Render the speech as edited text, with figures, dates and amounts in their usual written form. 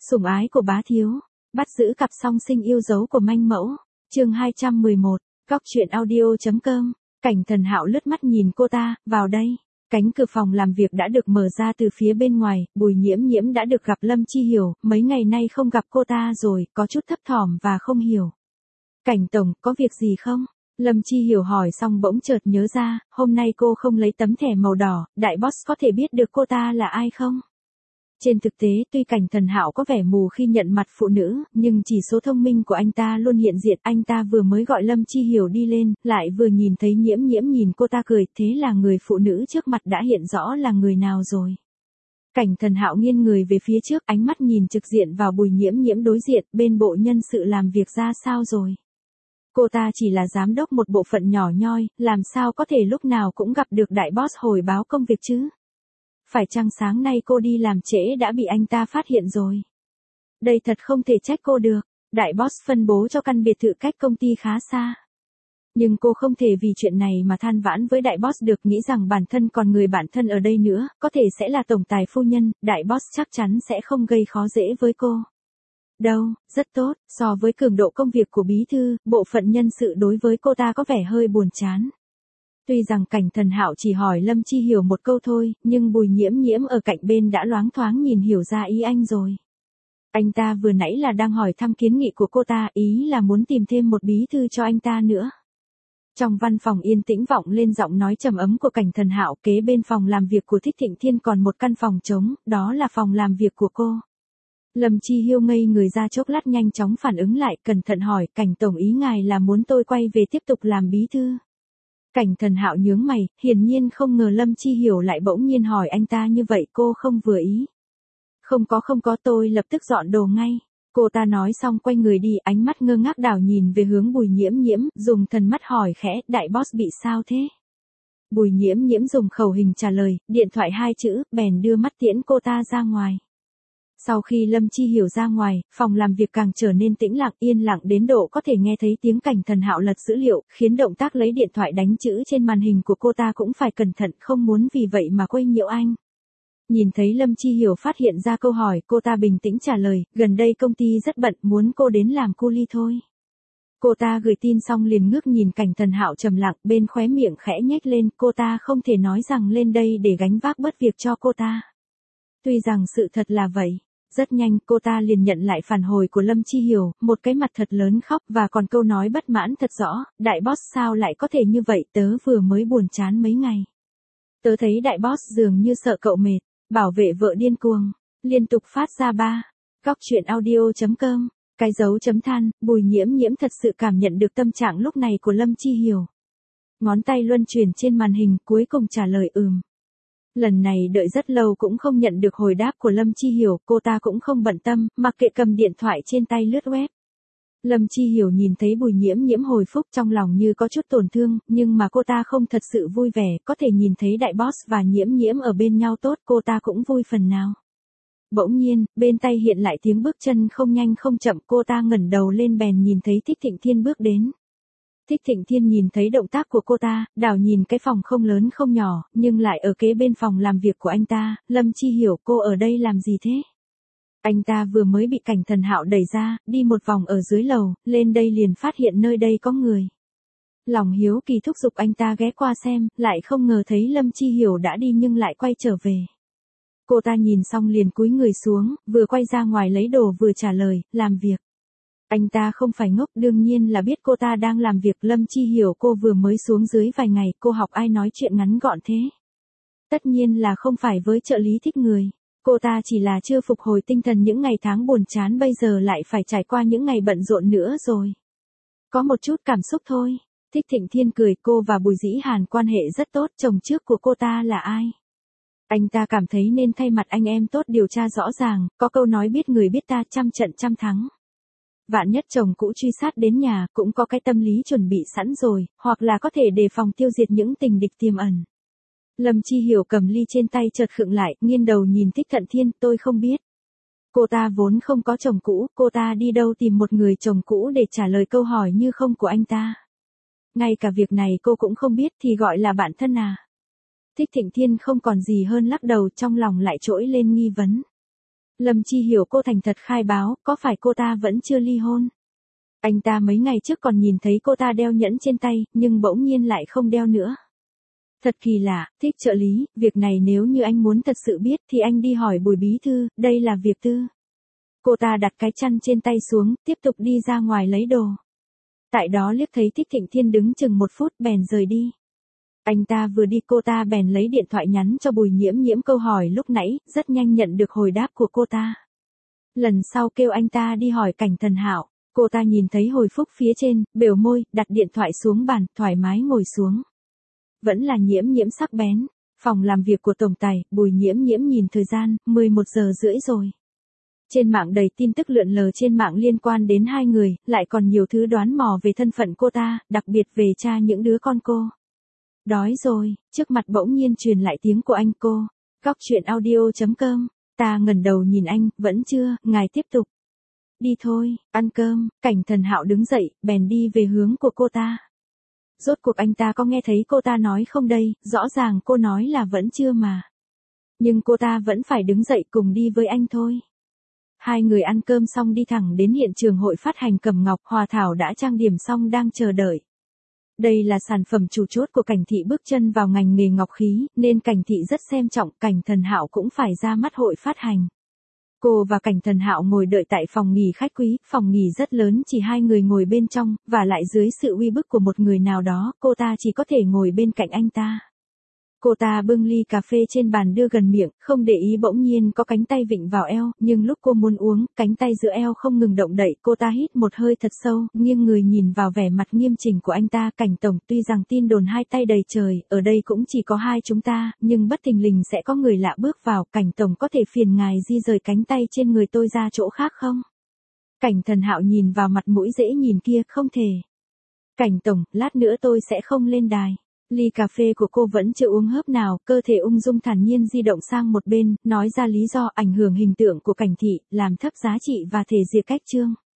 Sủng ái của bá thiếu, bắt giữ cặp song sinh yêu dấu của manh mẫu, chương 211, Góc truyện audio.com, Cảnh Thần Hạo lướt mắt nhìn cô ta, vào đây. Cánh cửa phòng làm việc đã được mở ra từ phía bên ngoài, Bùi Nhiễm Nhiễm đã được gặp Lâm Chi Hiểu, mấy ngày nay không gặp cô ta rồi, có chút thấp thỏm và không hiểu. Cảnh tổng, có việc gì không? Lâm Chi Hiểu hỏi xong bỗng chợt nhớ ra, hôm nay cô không lấy tấm thẻ màu đỏ, đại boss có thể biết được cô ta là ai không? Trên thực tế, tuy Cảnh Thần Hạo có vẻ mù khi nhận mặt phụ nữ, nhưng chỉ số thông minh của anh ta luôn hiện diện. Anh ta vừa mới gọi Lâm Chi Hiểu đi lên, lại vừa nhìn thấy Nhiễm Nhiễm nhìn cô ta cười, thế là người phụ nữ trước mặt đã hiện rõ là người nào rồi. Cảnh Thần Hạo nghiêng người về phía trước, ánh mắt nhìn trực diện vào Bùi Nhiễm Nhiễm đối diện, bên bộ nhân sự làm việc ra sao rồi. Cô ta chỉ là giám đốc một bộ phận nhỏ nhoi, làm sao có thể lúc nào cũng gặp được đại boss hồi báo công việc chứ? Phải chăng sáng nay cô đi làm trễ đã bị anh ta phát hiện rồi? Đây thật không thể trách cô được, đại boss phân bố cho căn biệt thự cách công ty khá xa. Nhưng cô không thể vì chuyện này mà than vãn với đại boss được, nghĩ rằng bản thân còn người bạn thân ở đây nữa, có thể sẽ là tổng tài phu nhân, đại boss chắc chắn sẽ không gây khó dễ với cô. Đâu, rất tốt, so với cường độ công việc của bí thư, bộ phận nhân sự đối với cô ta có vẻ hơi buồn chán. Tuy rằng Cảnh Thần Hạo chỉ hỏi Lâm Chi Hiểu một câu thôi, nhưng Bùi Nhiễm Nhiễm ở cạnh bên đã loáng thoáng nhìn hiểu ra ý anh rồi. Anh ta vừa nãy là đang hỏi thăm kiến nghị của cô ta, ý là muốn tìm thêm một bí thư cho anh ta nữa. Trong văn phòng yên tĩnh vọng lên giọng nói trầm ấm của Cảnh Thần Hạo, kế bên phòng làm việc của Thích Thịnh Thiên còn một căn phòng trống, đó là phòng làm việc của cô. Lâm Chi Hiêu ngây người ra chốc lát nhanh chóng phản ứng lại, cẩn thận hỏi, Cảnh tổng ý ngài là muốn tôi quay về tiếp tục làm bí thư? Cảnh Thần Hạo nhướng mày, hiển nhiên không ngờ Lâm Chi Hiểu lại bỗng nhiên hỏi anh ta như vậy, cô không vừa ý. Không có, tôi lập tức dọn đồ ngay. Cô ta nói xong quay người đi, ánh mắt ngơ ngác đảo nhìn về hướng Bùi Nhiễm Nhiễm, dùng thần mắt hỏi khẽ, đại boss bị sao thế? Bùi Nhiễm Nhiễm dùng khẩu hình trả lời, điện thoại 2 chữ, bèn đưa mắt tiễn cô ta ra ngoài. Sau khi Lâm Chi Hiểu ra ngoài, phòng làm việc càng trở nên tĩnh lặng, yên lặng đến độ có thể nghe thấy tiếng Cảnh Thần Hạo lật dữ liệu, khiến động tác lấy điện thoại đánh chữ trên màn hình của cô ta cũng phải cẩn thận, không muốn vì vậy mà quấy nhiễu anh. Nhìn thấy Lâm Chi Hiểu phát hiện ra câu hỏi, cô ta bình tĩnh trả lời, gần đây công ty rất bận, muốn cô đến làm cu li thôi. Cô ta gửi tin xong liền ngước nhìn Cảnh Thần Hạo trầm lặng, bên khóe miệng khẽ nhếch lên, cô ta không thể nói rằng lên đây để gánh vác bớt việc cho cô ta. Tuy rằng sự thật là vậy. Rất nhanh cô ta liền nhận lại phản hồi của Lâm Chi Hiểu, một cái mặt thật lớn khóc và còn câu nói bất mãn thật rõ, đại boss sao lại có thể như vậy, tớ vừa mới buồn chán mấy ngày. Tớ thấy đại boss dường như sợ cậu mệt, bảo vệ vợ điên cuồng, liên tục phát ra Góc truyện audio.com, cái dấu chấm than, Bùi Nhiễm Nhiễm thật sự cảm nhận được tâm trạng lúc này của Lâm Chi Hiểu. Ngón tay luân chuyển trên màn hình cuối cùng trả lời Lần này đợi rất lâu cũng không nhận được hồi đáp của Lâm Chi Hiểu, cô ta cũng không bận tâm, mặc kệ cầm điện thoại trên tay lướt web. Lâm Chi Hiểu nhìn thấy Bùi Nhiễm Nhiễm hồi phúc trong lòng như có chút tổn thương, nhưng mà cô ta không thật sự vui vẻ, có thể nhìn thấy đại boss và Nhiễm Nhiễm ở bên nhau tốt, cô ta cũng vui phần nào. Bỗng nhiên, bên tay hiện lại tiếng bước chân không nhanh không chậm, cô ta ngẩng đầu lên bèn nhìn thấy Thích Thịnh Thiên bước đến. Thích Thịnh Thiên nhìn thấy động tác của cô ta, đảo nhìn cái phòng không lớn không nhỏ, nhưng lại ở kế bên phòng làm việc của anh ta, Lâm Chi Hiểu, cô ở đây làm gì thế? Anh ta vừa mới bị Cảnh Thần Hạo đẩy ra, đi một vòng ở dưới lầu, lên đây liền phát hiện nơi đây có người. Lòng hiếu kỳ thúc giục anh ta ghé qua xem, lại không ngờ thấy Lâm Chi Hiểu đã đi nhưng lại quay trở về. Cô ta nhìn xong liền cúi người xuống, vừa quay ra ngoài lấy đồ vừa trả lời, làm việc. Anh ta không phải ngốc, đương nhiên là biết cô ta đang làm việc. Lâm Chi Hiểu, cô vừa mới xuống dưới vài ngày, cô học ai nói chuyện ngắn gọn thế? Tất nhiên là không phải với trợ lý thích người. Cô ta chỉ là chưa phục hồi tinh thần những ngày tháng buồn chán, bây giờ lại phải trải qua những ngày bận rộn nữa rồi. Có một chút cảm xúc thôi. Thích Thịnh Thiên cười, cô và Bùi Dĩ Hàn quan hệ rất tốt, chồng trước của cô ta là ai? Anh ta cảm thấy nên thay mặt anh em tốt điều tra rõ ràng, có câu nói biết người biết ta, trăm trận trăm thắng. Vạn nhất chồng cũ truy sát đến nhà, cũng có cái tâm lý chuẩn bị sẵn rồi, hoặc là có thể đề phòng tiêu diệt những tình địch tiềm ẩn. Lâm Chi Hiểu cầm ly trên tay chợt khựng lại, nghiêng đầu nhìn Thích Thận Thiên, tôi không biết. Cô ta vốn không có chồng cũ, cô ta đi đâu tìm một người chồng cũ để trả lời câu hỏi như không của anh ta. Ngay cả việc này cô cũng không biết thì gọi là bạn thân à? Thích Thịnh Thiên không còn gì hơn lắc đầu, trong lòng lại trỗi lên nghi vấn. Lâm Chi hiểu cô thành thật khai báo, có phải cô ta vẫn chưa ly hôn? Anh ta mấy ngày trước còn nhìn thấy cô ta đeo nhẫn trên tay, nhưng bỗng nhiên lại không đeo nữa. Thật kỳ lạ, thích trợ lý, việc này nếu như anh muốn thật sự biết thì anh đi hỏi Bùi bí thư, đây là việc tư. Cô ta đặt cái chăn trên tay xuống, tiếp tục đi ra ngoài lấy đồ. Tại đó liếc thấy Thích Thịnh Thiên đứng chừng 1 phút bèn rời đi. Anh ta vừa đi cô ta bèn lấy điện thoại nhắn cho Bùi Nhiễm Nhiễm câu hỏi lúc nãy, rất nhanh nhận được hồi đáp của cô ta. Lần sau kêu anh ta đi hỏi Cảnh Thần Hạo, cô ta nhìn thấy hồi phúc phía trên, bều môi, đặt điện thoại xuống bàn, thoải mái ngồi xuống. Vẫn là Nhiễm Nhiễm sắc bén, phòng làm việc của tổng tài, Bùi Nhiễm Nhiễm nhìn thời gian, 11 giờ rưỡi rồi. Trên mạng đầy tin tức lượn lờ trên mạng liên quan đến hai người, lại còn nhiều thứ đoán mò về thân phận cô ta, đặc biệt về cha những đứa con cô. Đói rồi, trước mặt bỗng nhiên truyền lại tiếng của anh cô. Góc chuyện audio.com, ta ngẩng đầu nhìn anh, vẫn chưa, ngài tiếp tục. Đi thôi, ăn cơm, Cảnh Thần Hạo đứng dậy, bèn đi về hướng của cô ta. Rốt cuộc anh ta có nghe thấy cô ta nói không đây, rõ ràng cô nói là vẫn chưa mà. Nhưng cô ta vẫn phải đứng dậy cùng đi với anh thôi. Hai người ăn cơm xong đi thẳng đến hiện trường hội phát hành Cẩm Ngọc, Hòa Thảo đã trang điểm xong đang chờ đợi. Đây là sản phẩm chủ chốt của Cảnh Thị bước chân vào ngành nghề ngọc khí, nên Cảnh Thị rất xem trọng, Cảnh Thần Hạo cũng phải ra mắt hội phát hành. Cô và Cảnh Thần Hạo ngồi đợi tại phòng nghỉ khách quý, phòng nghỉ rất lớn chỉ hai người ngồi bên trong, và lại dưới sự uy bức của một người nào đó, cô ta chỉ có thể ngồi bên cạnh anh ta. Cô ta bưng ly cà phê trên bàn đưa gần miệng, không để ý bỗng nhiên có cánh tay vịn vào eo, nhưng lúc cô muốn uống, cánh tay giữa eo không ngừng động đậy, cô ta hít một hơi thật sâu, nghiêng người nhìn vào vẻ mặt nghiêm chỉnh của anh ta, Cảnh tổng, tuy rằng tin đồn hai tay đầy trời, ở đây cũng chỉ có hai chúng ta, nhưng bất thình lình sẽ có người lạ bước vào, Cảnh tổng có thể phiền ngài di rời cánh tay trên người tôi ra chỗ khác không? Cảnh Thần Hạo nhìn vào mặt mũi dễ nhìn kia, không thể. Cảnh tổng, lát nữa tôi sẽ không lên đài. Ly cà phê của cô vẫn chưa uống hớp nào, cơ thể ung dung thản nhiên di động sang một bên, nói ra lý do ảnh hưởng hình tượng của Cảnh Thị, làm thấp giá trị và thể diệt cách chương.